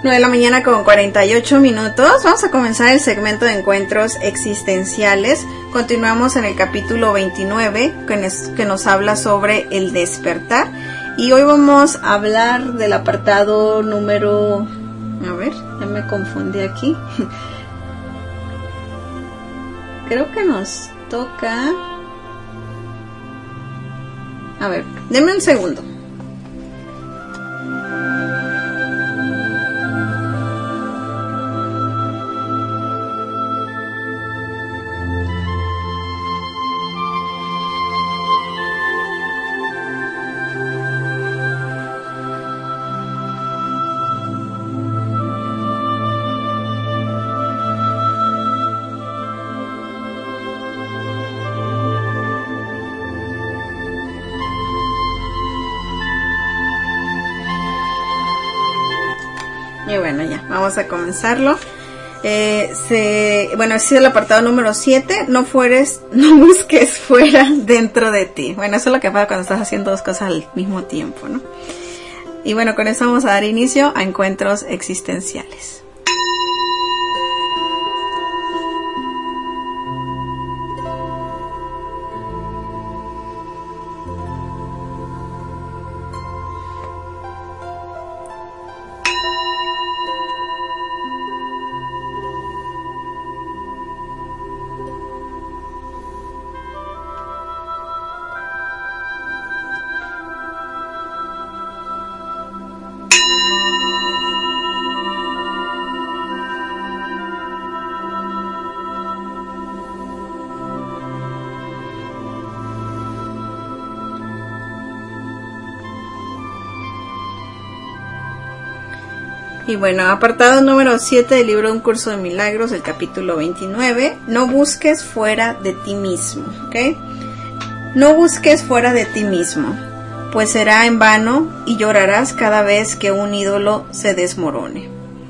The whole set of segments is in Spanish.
9 de la mañana con 48 minutos. Vamos a comenzar el segmento de encuentros existenciales. Continuamos en el capítulo 29 que nos habla sobre el despertar. Y hoy vamos a hablar del apartado número... A ver, ya me confundí aquí. Creo que nos toca... A ver, denme un segundo. Y bueno, ya, vamos a comenzarlo. Bueno, ese es el apartado número 7. No busques fuera, dentro de ti. Bueno, eso es lo que pasa cuando estás haciendo dos cosas al mismo tiempo, ¿no? Y bueno, con eso vamos a dar inicio a encuentros existenciales. Y bueno, apartado número 7 del libro Un Curso de Milagros, el capítulo 29. No busques fuera de ti mismo, ¿ok? No busques fuera de ti mismo, pues será en vano y llorarás cada vez que un ídolo se desmorone.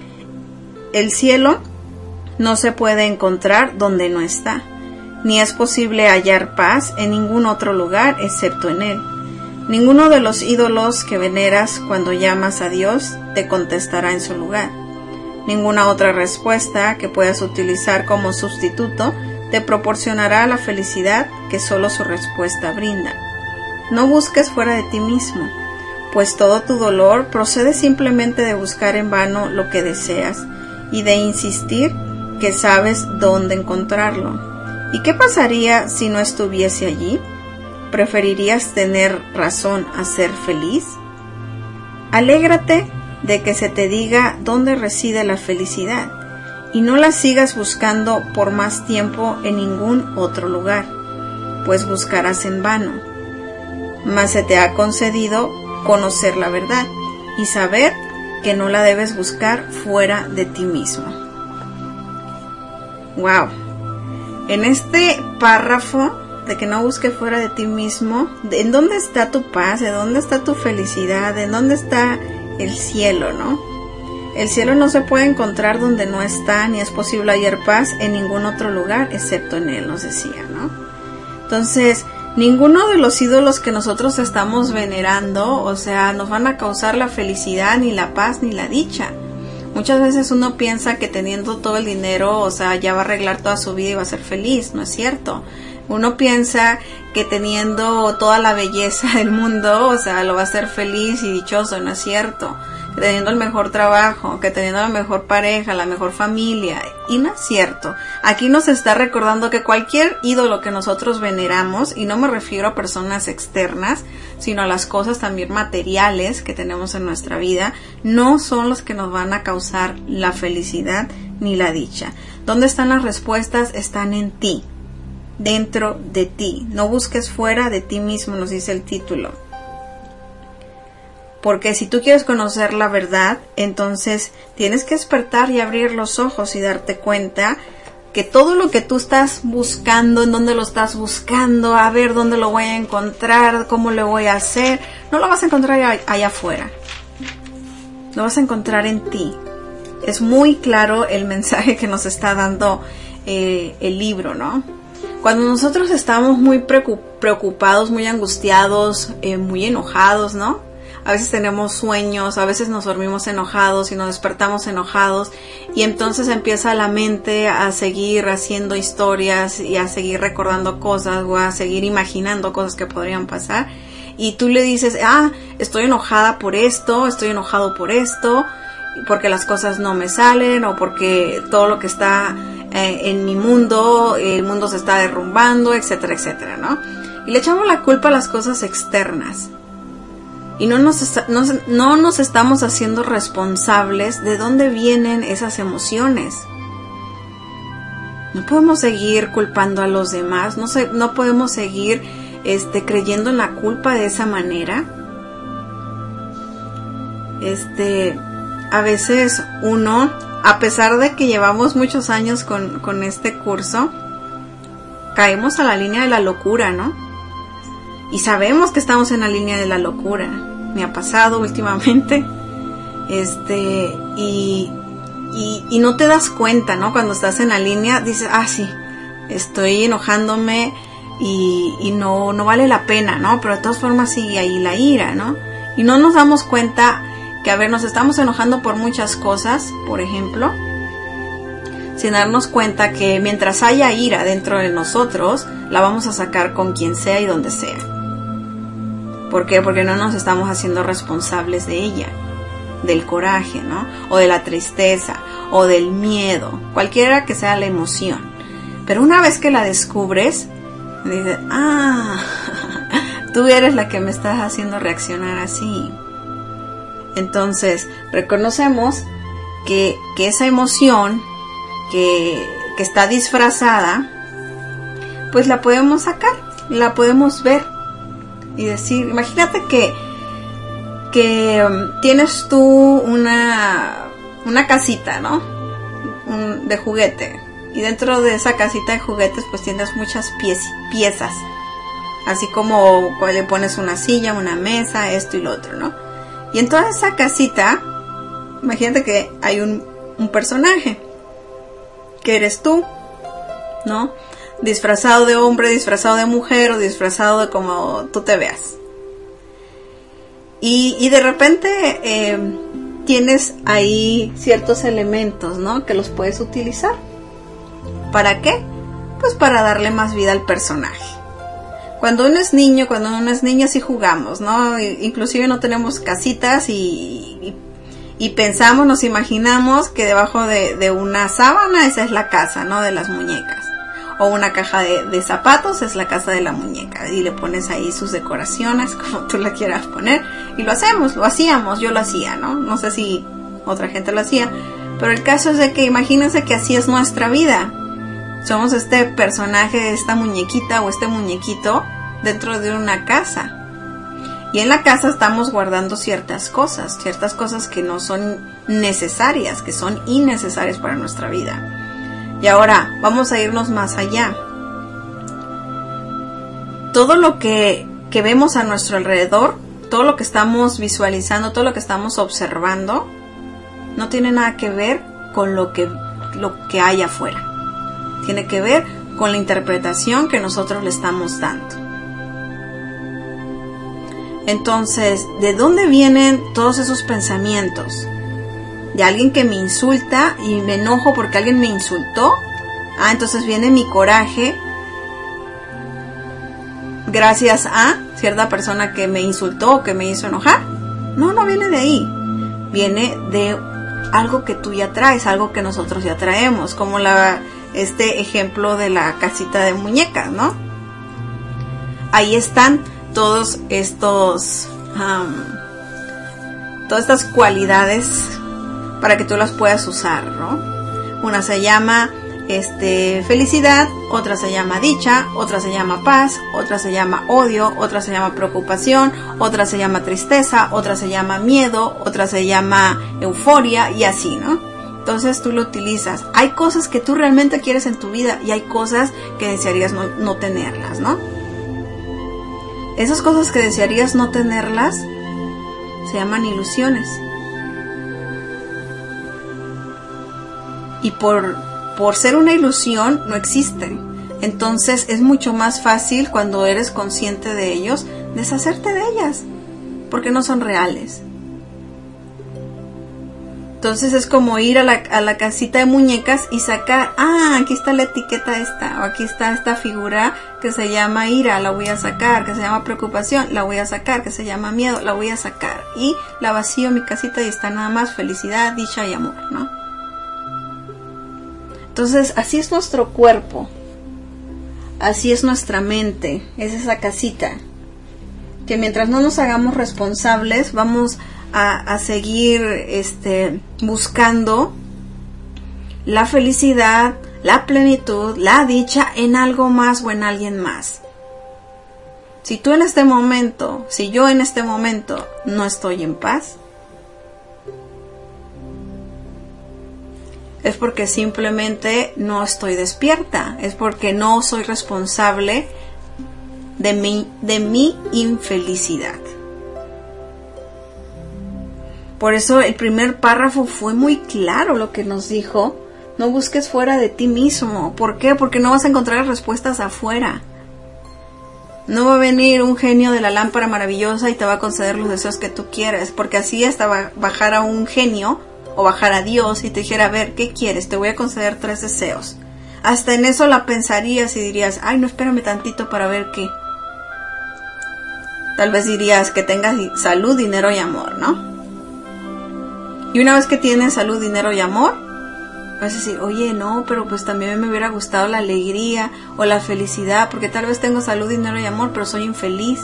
El cielo no se puede encontrar donde no está, ni es posible hallar paz en ningún otro lugar excepto en él. Ninguno de los ídolos que veneras cuando llamas a Dios te contestará en su lugar. Ninguna otra respuesta que puedas utilizar como sustituto te proporcionará la felicidad que solo su respuesta brinda. No busques fuera de ti mismo, pues todo tu dolor procede simplemente de buscar en vano lo que deseas y de insistir que sabes dónde encontrarlo. ¿Y qué pasaría si no estuviese allí? ¿Preferirías tener razón a ser feliz? Alégrate de que se te diga dónde reside la felicidad y no la sigas buscando por más tiempo en ningún otro lugar, pues buscarás en vano. Mas se te ha concedido conocer la verdad y saber que no la debes buscar fuera de ti mismo. ¡Wow! En este párrafo de que no busques fuera de ti mismo, ¿en dónde está tu paz? ¿En dónde está tu felicidad? ¿En dónde está el cielo, no? El cielo no se puede encontrar donde no está, ni es posible hallar paz en ningún otro lugar excepto en él, nos decía, ¿no? Entonces, ninguno de los ídolos que nosotros estamos venerando, o sea, nos van a causar la felicidad, ni la paz, ni la dicha. Muchas veces uno piensa que teniendo todo el dinero, o sea, ya va a arreglar toda su vida y va a ser feliz, no es cierto. Uno piensa que teniendo toda la belleza del mundo, o sea, lo va a hacer feliz y dichoso, no es cierto. Que teniendo el mejor trabajo, que teniendo la mejor pareja, la mejor familia, y no es cierto. Aquí nos está recordando que cualquier ídolo que nosotros veneramos, y no me refiero a personas externas, sino a las cosas también materiales que tenemos en nuestra vida, no son los que nos van a causar la felicidad ni la dicha. ¿Dónde están las respuestas? Están en ti. Dentro de ti. No busques fuera de ti mismo, nos dice el título. Porque si tú quieres conocer la verdad, entonces tienes que despertar y abrir los ojos y darte cuenta que todo lo que tú estás buscando, en dónde lo estás buscando, a ver dónde lo voy a encontrar, cómo lo voy a hacer, no lo vas a encontrar allá afuera. Lo vas a encontrar en ti. Es muy claro el mensaje que nos está dando el libro, ¿no? Cuando nosotros estamos muy preocupados, muy angustiados, muy enojados, ¿no? a veces tenemos sueños, a veces nos dormimos enojados y nos despertamos enojados, y entonces empieza la mente a seguir haciendo historias y a seguir recordando cosas o a seguir imaginando cosas que podrían pasar, y tú le dices, estoy enojada por esto, estoy enojado por esto, porque las cosas no me salen, o porque todo lo que está en mi mundo, el mundo se está derrumbando, etcétera, etcétera, ¿no? Y le echamos la culpa a las cosas externas. Y no nos estamos haciendo responsables de dónde vienen esas emociones. No podemos seguir culpando a los demás, no podemos seguir creyendo en la culpa de esa manera. A veces uno, a pesar de que llevamos muchos años con este curso, caemos a la línea de la locura, ¿no? Y sabemos que estamos en la línea de la locura. Me ha pasado últimamente. Y no te das cuenta, ¿no? Cuando estás en la línea, dices, sí, estoy enojándome y no vale la pena, ¿no? Pero de todas formas sigue ahí la ira, ¿no? Y no nos damos cuenta que, nos estamos enojando por muchas cosas, por ejemplo, sin darnos cuenta que mientras haya ira dentro de nosotros, la vamos a sacar con quien sea y donde sea. ¿Por qué? Porque no nos estamos haciendo responsables de ella, del coraje, ¿no? O de la tristeza, o del miedo, cualquiera que sea la emoción. Pero una vez que la descubres, dices, tú eres la que me estás haciendo reaccionar así. Entonces, reconocemos que esa emoción que está disfrazada, pues la podemos sacar, la podemos ver y decir, imagínate que tienes tú una casita, ¿no? De juguete, y dentro de esa casita de juguetes pues tienes muchas piezas, así como le pones una silla, una mesa, esto y lo otro, ¿no? Y en toda esa casita, imagínate que hay un personaje, que eres tú, ¿no? Disfrazado de hombre, disfrazado de mujer, o disfrazado de como tú te veas. Y de repente tienes ahí ciertos elementos, ¿no? Que los puedes utilizar. ¿Para qué? Pues para darle más vida al personaje. Cuando uno es niño, cuando uno es niña, sí jugamos, ¿no? Inclusive no tenemos casitas y pensamos, nos imaginamos que debajo de una sábana esa es la casa, ¿no? De las muñecas. O una caja de zapatos es la casa de la muñeca. Y le pones ahí sus decoraciones, como tú la quieras poner. Y lo hacíamos, yo lo hacía, ¿no? No sé si otra gente lo hacía. Pero el caso es de que imagínense que así es nuestra vida. Somos este personaje, esta muñequita o este muñequito dentro de una casa. Y en la casa estamos guardando ciertas cosas que no son necesarias, que son innecesarias para nuestra vida. Y ahora vamos a irnos más allá. Todo lo que vemos a nuestro alrededor, todo lo que estamos visualizando, todo lo que estamos observando, no tiene nada que ver con lo que hay afuera. Tiene que ver con la interpretación que nosotros le estamos dando. Entonces, ¿de dónde vienen todos esos pensamientos? De alguien que me insulta y me enojo porque alguien me insultó. Entonces viene mi coraje gracias a cierta persona que me insultó o que me hizo enojar. No viene de ahí. Viene de algo que tú ya traes, algo que nosotros ya traemos, como este ejemplo de la casita de muñecas, ¿no? Ahí están todos estos todas estas cualidades para que tú las puedas usar, ¿no? Una se llama felicidad, otra se llama dicha, otra se llama paz, otra se llama odio, otra se llama preocupación, otra se llama tristeza, otra se llama miedo, otra se llama euforia y así, ¿no? Entonces tú lo utilizas. Hay cosas que tú realmente quieres en tu vida y hay cosas que desearías no tenerlas, ¿no? Esas cosas que desearías no tenerlas se llaman ilusiones. Y por ser una ilusión no existen. Entonces es mucho más fácil cuando eres consciente de ellos deshacerte de ellas. porque no son reales. Entonces es como ir a la casita de muñecas y sacar, aquí está la etiqueta esta, o aquí está esta figura que se llama ira, la voy a sacar, que se llama preocupación, la voy a sacar, que se llama miedo, la voy a sacar. Y la vacío en mi casita y está nada más felicidad, dicha y amor, ¿no? Entonces así es nuestro cuerpo, así es nuestra mente, es esa casita, que mientras no nos hagamos responsables, vamos a seguir buscando la felicidad, la plenitud, la dicha en algo más o en alguien más. Si yo en este momento no estoy en paz, es porque simplemente no estoy despierta, es porque no soy responsable de mi infelicidad. Por eso el primer párrafo fue muy claro lo que nos dijo: no busques fuera de ti mismo. ¿Por qué? Porque no vas a encontrar respuestas afuera. No va a venir un genio de la lámpara maravillosa y te va a conceder los deseos que tú quieres, porque así hasta bajara un genio o bajara Dios y te dijera: a ver, ¿qué quieres? Te voy a conceder 3 deseos. Hasta en eso la pensarías y dirías: ay, no, espérame tantito para ver qué. Tal vez dirías que tengas salud, dinero y amor, ¿no? Y una vez que tienes salud, dinero y amor, vas a decir: oye, no, pero pues también me hubiera gustado la alegría o la felicidad, porque tal vez tengo salud, dinero y amor, pero soy infeliz.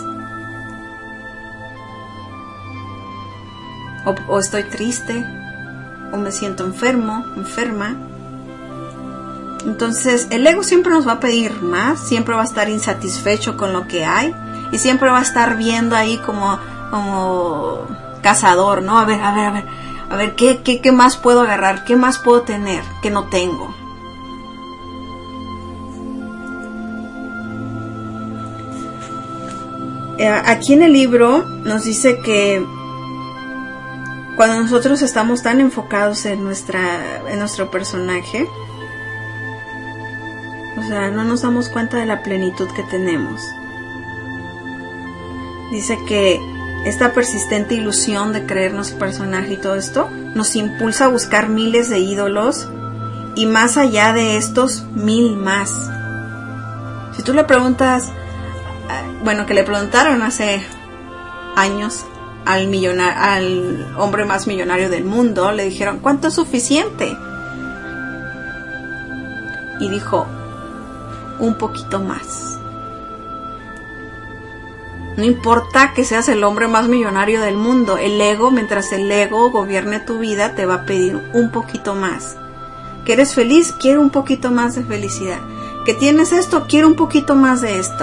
O estoy triste, o me siento enfermo, enferma. Entonces, el ego siempre nos va a pedir más, siempre va a estar insatisfecho con lo que hay, y siempre va a estar viendo ahí como cazador, ¿no? A ver, ¿qué más puedo agarrar? ¿Qué más puedo tener que no tengo? Aquí en el libro nos dice que cuando nosotros estamos tan enfocados en nuestro personaje, o sea, no nos damos cuenta de la plenitud que tenemos. Dice que esta persistente ilusión de creernos personaje y todo esto nos impulsa a buscar miles de ídolos y más allá de estos 1000 más. Si tú le preguntas, que le preguntaron hace años al hombre más millonario del mundo, le dijeron: ¿cuánto es suficiente? Y dijo: un poquito más. No importa que seas el hombre más millonario del mundo, el ego, mientras el ego gobierne tu vida, te va a pedir un poquito más. ¿Que eres feliz? Quiero un poquito más de felicidad. ¿Que tienes esto? Quiero un poquito más de esto.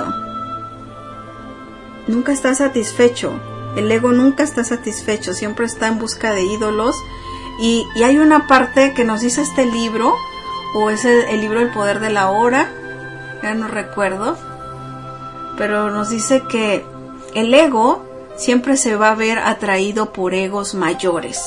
Nunca está satisfecho. El ego nunca está satisfecho, siempre está en busca de ídolos. Y hay una parte que nos dice este libro, o es el libro El Poder de la Hora, ya no recuerdo, pero nos dice que el ego siempre se va a ver atraído por egos mayores.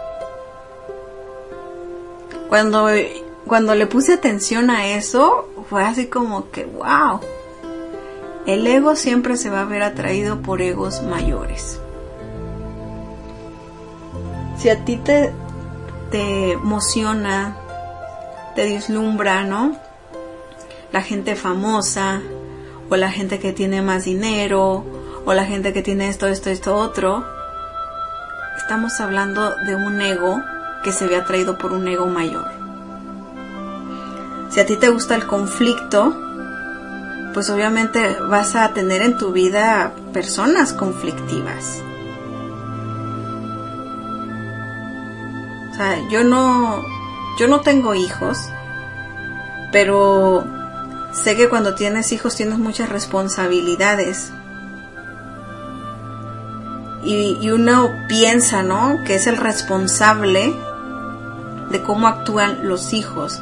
Cuando le puse atención a eso, fue así como que wow. El ego siempre se va a ver atraído por egos mayores. Si a ti te emociona, te deslumbra, ¿no? La gente famosa, o la gente que tiene más dinero, o la gente que tiene esto, otro. Estamos hablando de un ego que se ve atraído por un ego mayor. Si a ti te gusta el conflicto, pues obviamente vas a tener en tu vida personas conflictivas. O sea, yo no tengo hijos, pero sé que cuando tienes hijos tienes muchas responsabilidades. Y uno piensa, ¿no?, que es el responsable de cómo actúan los hijos.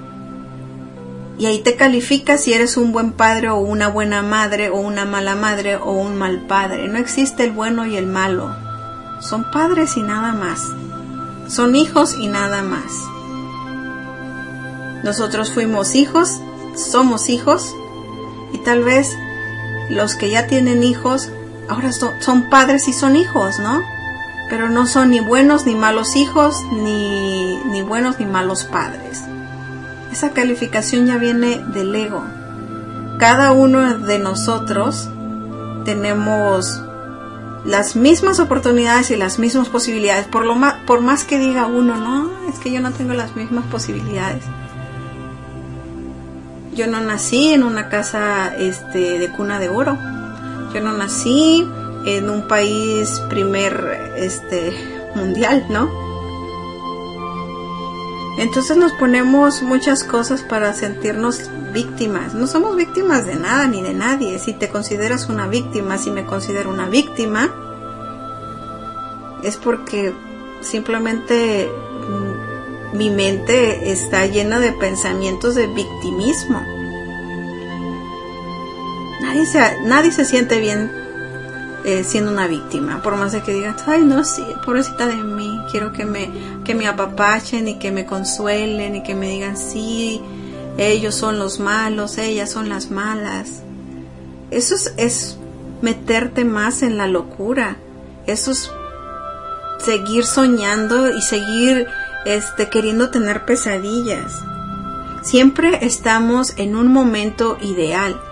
Y ahí te calificas si eres un buen padre o una buena madre o una mala madre o un mal padre. No existe el bueno y el malo. Son padres y nada más. Son hijos y nada más. Nosotros fuimos hijos, somos hijos, y tal vez los que ya tienen hijos ahora son padres y son hijos, ¿no? Pero no son ni buenos ni malos hijos, ni buenos ni malos padres. Esa calificación ya viene del ego. Cada uno de nosotros tenemos las mismas oportunidades y las mismas posibilidades. Por más que diga uno, no, es que yo no tengo las mismas posibilidades. Yo no nací en una casa de cuna de oro. Yo no nací en un país mundial, ¿no? Entonces nos ponemos muchas cosas para sentirnos víctimas. No somos víctimas de nada ni de nadie. Si te consideras una víctima, si me considero una víctima, es porque simplemente mi mente está llena de pensamientos de victimismo. Nadie se siente bien siendo una víctima, por más de que digan, ay no, sí, pobrecita de mí, quiero que me apapachen y que me consuelen y que me digan, sí, ellos son los malos, ellas son las malas. Eso es meterte más en la locura. Eso es seguir soñando y seguir queriendo tener pesadillas. Siempre estamos en un momento ideal.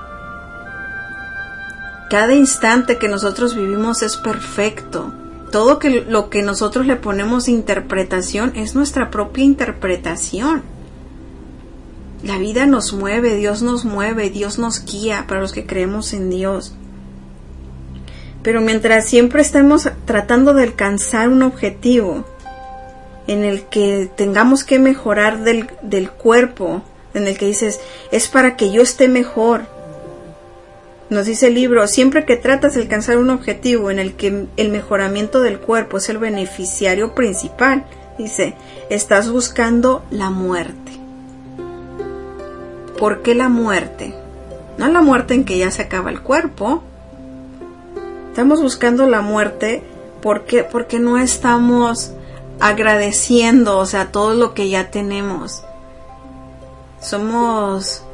Cada instante que nosotros vivimos es perfecto. Todo lo que nosotros le ponemos interpretación es nuestra propia interpretación. La vida nos mueve, Dios nos guía para los que creemos en Dios. Pero mientras siempre estemos tratando de alcanzar un objetivo en el que tengamos que mejorar del cuerpo, en el que dices, es para que yo esté mejor. Nos dice el libro, siempre que tratas de alcanzar un objetivo en el que el mejoramiento del cuerpo es el beneficiario principal, dice, estás buscando la muerte. ¿Por qué la muerte? No la muerte en que ya se acaba el cuerpo. Estamos buscando la muerte porque no estamos agradeciendo, o sea, todo lo que ya tenemos. Somos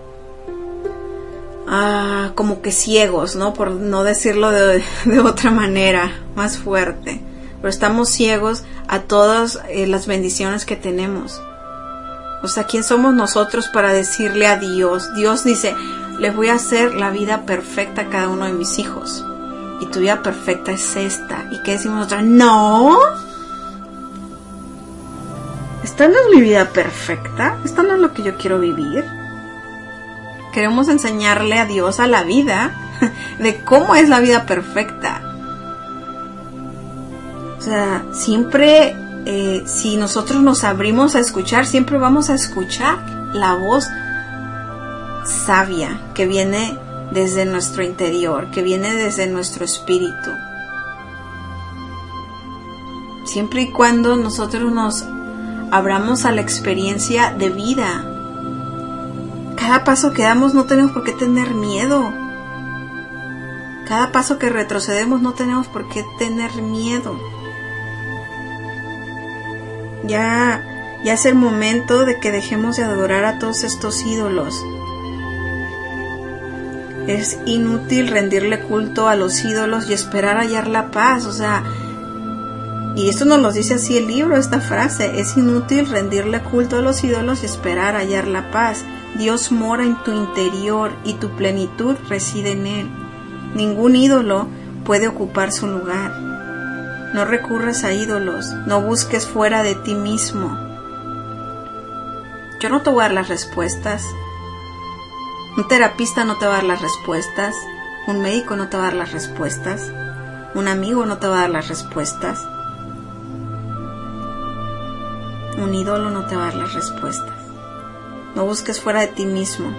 como que ciegos, ¿no? Por no decirlo de otra manera, más fuerte. Pero estamos ciegos a todas las bendiciones que tenemos. O sea, ¿quién somos nosotros para decirle a Dios? Dios dice, les voy a hacer la vida perfecta a cada uno de mis hijos. Y tu vida perfecta es esta. ¿Y qué decimos nosotros? ¡No! ¿Esta no es mi vida perfecta? ¿Esta no es lo que yo quiero vivir? Queremos enseñarle a Dios, a la vida, de cómo es la vida perfecta. O sea, siempre, si nosotros nos abrimos a escuchar, siempre vamos a escuchar la voz sabia que viene desde nuestro interior, que viene desde nuestro espíritu. Siempre y cuando nosotros nos abramos a la experiencia de vida. Cada paso que damos no tenemos por qué tener miedo. Cada paso que retrocedemos no tenemos por qué tener miedo. Ya es el momento de que dejemos de adorar a todos estos ídolos. Es inútil rendirle culto a los ídolos y esperar hallar la paz. O sea, y esto nos lo dice así el libro, esta frase. Es inútil rendirle culto a los ídolos y esperar hallar la paz. Dios mora en tu interior y tu plenitud reside en él. Ningún ídolo puede ocupar su lugar. No recurras a ídolos, no busques fuera de ti mismo. Yo no te voy a dar las respuestas. Un terapista no te va a dar las respuestas. Un médico no te va a dar las respuestas. Un amigo no te va a dar las respuestas. Un ídolo no te va a dar las respuestas. No busques fuera de ti mismo.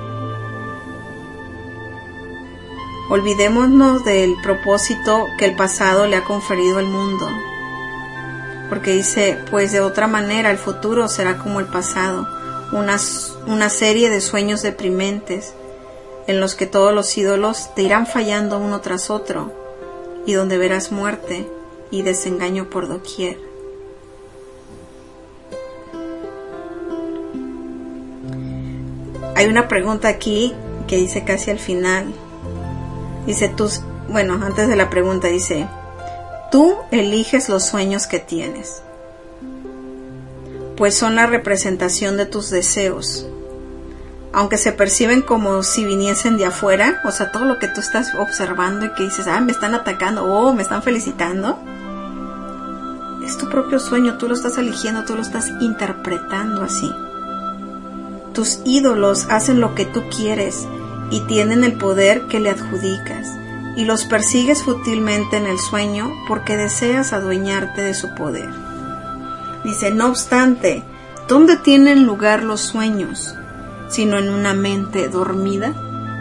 Olvidémonos del propósito que el pasado le ha conferido al mundo. Porque dice, pues de otra manera el futuro será como el pasado, una serie de sueños deprimentes en los que todos los ídolos te irán fallando uno tras otro y donde verás muerte y desengaño por doquier. Hay una pregunta aquí que dice casi al final. Dice, bueno, antes de la pregunta dice, tú eliges los sueños que tienes, pues son la representación de tus deseos. Aunque se perciben como si viniesen de afuera, o sea, todo lo que tú estás observando y que dices, me están atacando, me están felicitando, es tu propio sueño, tú lo estás eligiendo, tú lo estás interpretando así. Tus ídolos hacen lo que tú quieres y tienen el poder que le adjudicas, y los persigues fútilmente en el sueño porque deseas adueñarte de su poder. Dice, no obstante, ¿dónde tienen lugar los sueños, sino en una mente dormida?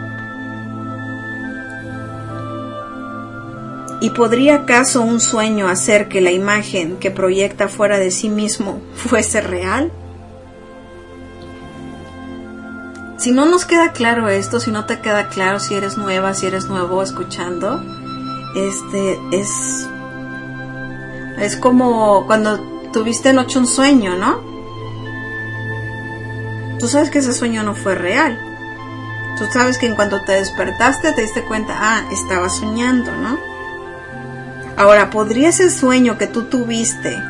¿Y podría acaso un sueño hacer que la imagen que proyecta fuera de sí mismo fuese real? Si no nos queda claro esto, si no te queda claro, si eres nueva, si eres nuevo escuchando, es como cuando tuviste anoche un sueño, ¿no? Tú sabes que ese sueño no fue real. Tú sabes que en cuanto te despertaste te diste cuenta, estabas soñando, ¿no? Ahora, ¿podría ese sueño que tú tuviste,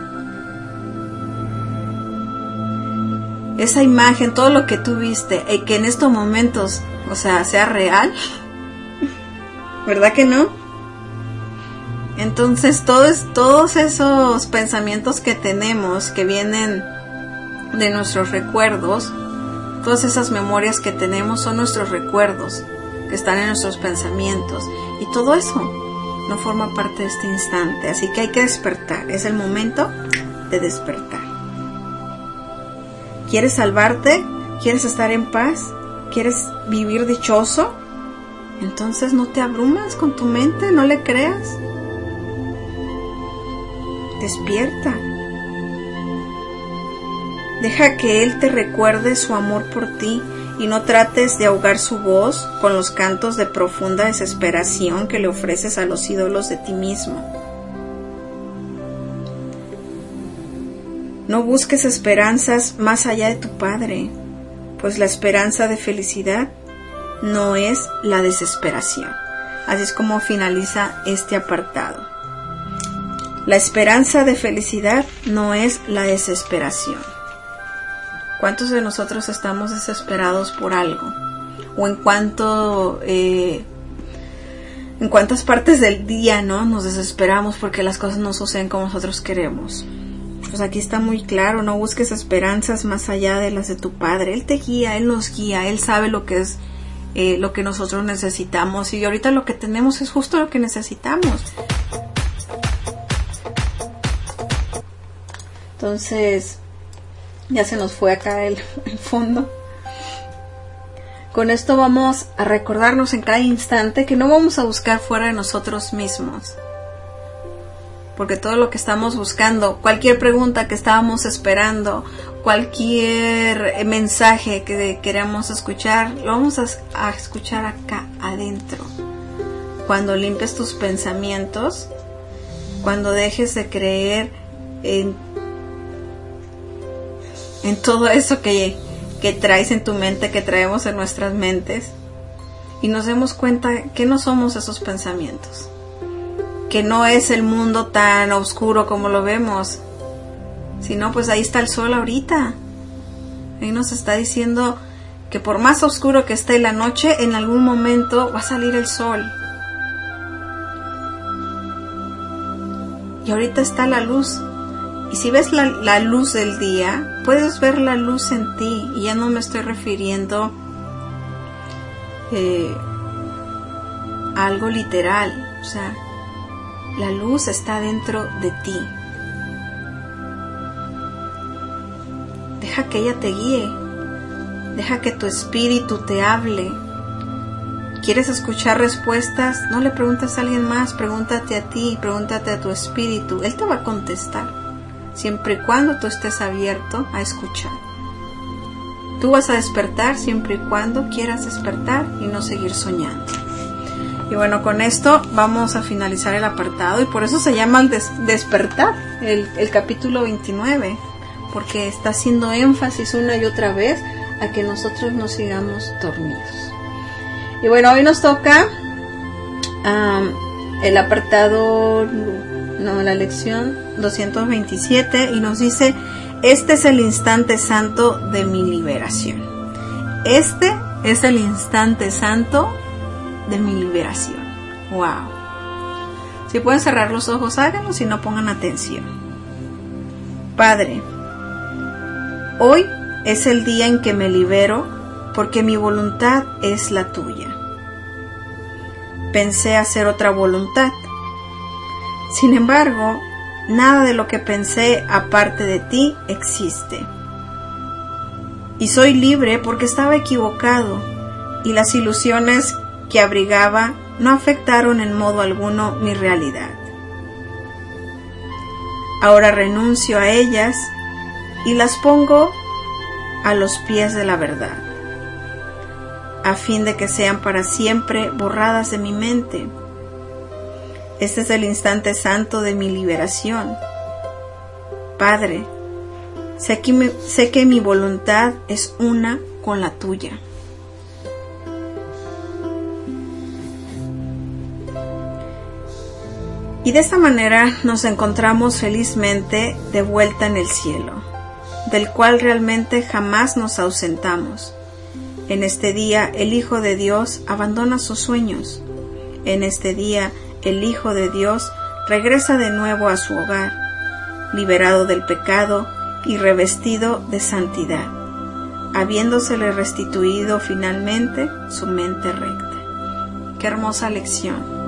esa imagen, todo lo que tú viste, que en estos momentos, o sea, sea real? ¿Verdad que no? Entonces, todos esos pensamientos que tenemos, que vienen de nuestros recuerdos, todas esas memorias que tenemos son nuestros recuerdos, que están en nuestros pensamientos, y todo eso no forma parte de este instante, así que hay que despertar, es el momento de despertar. ¿Quieres salvarte? ¿Quieres estar en paz? ¿Quieres vivir dichoso? Entonces no te abrumas con tu mente, no le creas. Despierta. Deja que Él te recuerde su amor por ti y no trates de ahogar su voz con los cantos de profunda desesperación que le ofreces a los ídolos de ti mismo. No busques esperanzas más allá de tu Padre, pues la esperanza de felicidad no es la desesperación. Así es como finaliza este apartado. La esperanza de felicidad no es la desesperación. ¿Cuántos de nosotros estamos desesperados por algo? O en cuántas partes del día, ¿no?, nos desesperamos porque las cosas no suceden como nosotros queremos. Pues aquí está muy claro, no busques esperanzas más allá de las de tu Padre. Él te guía, Él nos guía, Él sabe lo que es lo que nosotros necesitamos, y ahorita lo que tenemos es justo lo que necesitamos. Entonces, ya se nos fue acá el fondo. Con esto vamos a recordarnos en cada instante que no vamos a buscar fuera de nosotros mismos, porque todo lo que estamos buscando, cualquier pregunta que estábamos esperando, cualquier mensaje que queramos escuchar, lo vamos a escuchar acá adentro. Cuando limpies tus pensamientos, cuando dejes de creer en todo eso que traes en tu mente, que traemos en nuestras mentes, y nos demos cuenta que no somos esos pensamientos, que no es el mundo tan oscuro como lo vemos, sino pues ahí está el sol ahorita. Ahí nos está diciendo que por más oscuro que esté la noche, en algún momento va a salir el sol. Y ahorita está la luz. Y si ves la luz del día, puedes ver la luz en ti. Y ya no me estoy refiriendo a algo literal. O sea, la luz está dentro de ti. Deja que ella te guíe. Deja que tu espíritu te hable. ¿Quieres escuchar respuestas? No le preguntes a alguien más, pregúntate a ti, pregúntate a tu espíritu. Él te va a contestar, siempre y cuando tú estés abierto a escuchar. Tú vas a despertar siempre y cuando quieras despertar y no seguir soñando. Y bueno, con esto vamos a finalizar el apartado, y por eso se llama el despertar, el capítulo 29, porque está haciendo énfasis una y otra vez a que nosotros no sigamos dormidos. Y bueno, hoy nos toca el apartado, la lección 227, y nos dice: este es el instante santo de mi liberación. Este es el instante santo de mi liberación. Wow. Si pueden cerrar los ojos, háganlo, si no, pongan atención. Padre, hoy es el día en que me libero, porque mi voluntad es la tuya. Pensé hacer otra voluntad. Sin embargo, nada de lo que pensé aparte de ti existe. Y soy libre porque estaba equivocado, y las ilusiones que abrigaba no afectaron en modo alguno mi realidad. Ahora renuncio a ellas y las pongo a los pies de la verdad, a fin de que sean para siempre borradas de mi mente. Este es el instante santo de mi liberación. Padre, sé que mi voluntad es una con la tuya. Y de esta manera nos encontramos felizmente de vuelta en el cielo, del cual realmente jamás nos ausentamos. En este día el Hijo de Dios abandona sus sueños. En este día el Hijo de Dios regresa de nuevo a su hogar, liberado del pecado y revestido de santidad, habiéndosele restituido finalmente su mente recta. Qué hermosa lección.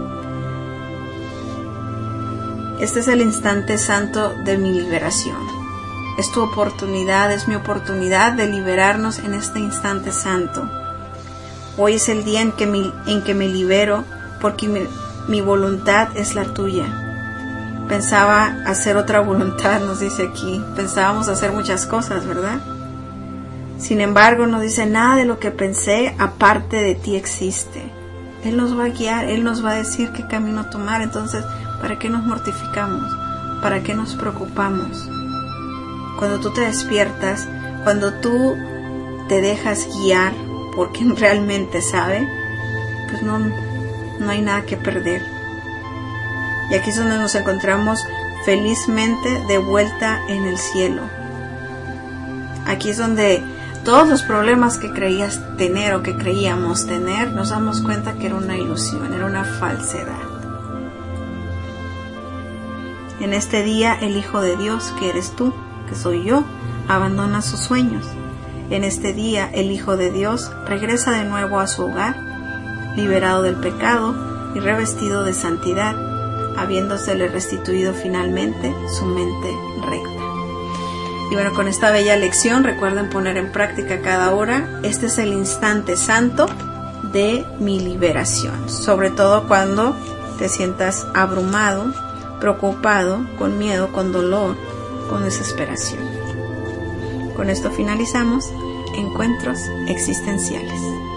Este es el instante santo de mi liberación. Es tu oportunidad, es mi oportunidad de liberarnos en este instante santo. Hoy es el día en que me libero, porque mi voluntad es la tuya. Pensaba hacer otra voluntad, nos dice aquí. Pensábamos hacer muchas cosas, ¿verdad? Sin embargo, nos dice: nada de lo que pensé aparte de ti existe. Él nos va a guiar, Él nos va a decir qué camino tomar. Entonces, ¿para qué nos mortificamos? ¿Para qué nos preocupamos? Cuando tú te despiertas, cuando tú te dejas guiar por quien realmente sabe, pues no hay nada que perder. Y aquí es donde nos encontramos felizmente de vuelta en el cielo. Aquí es donde todos los problemas que creías tener o que creíamos tener, nos damos cuenta que era una ilusión, era una falsedad. En este día el Hijo de Dios, que eres tú, que soy yo, abandona sus sueños. En este día el Hijo de Dios regresa de nuevo a su hogar, liberado del pecado y revestido de santidad, habiéndosele restituido finalmente su mente recta. Y bueno, con esta bella lección recuerden poner en práctica cada hora. Este es el instante santo de mi liberación, sobre todo cuando te sientas abrumado, preocupado, con miedo, con dolor, con desesperación. Con esto finalizamos Encuentros Existenciales.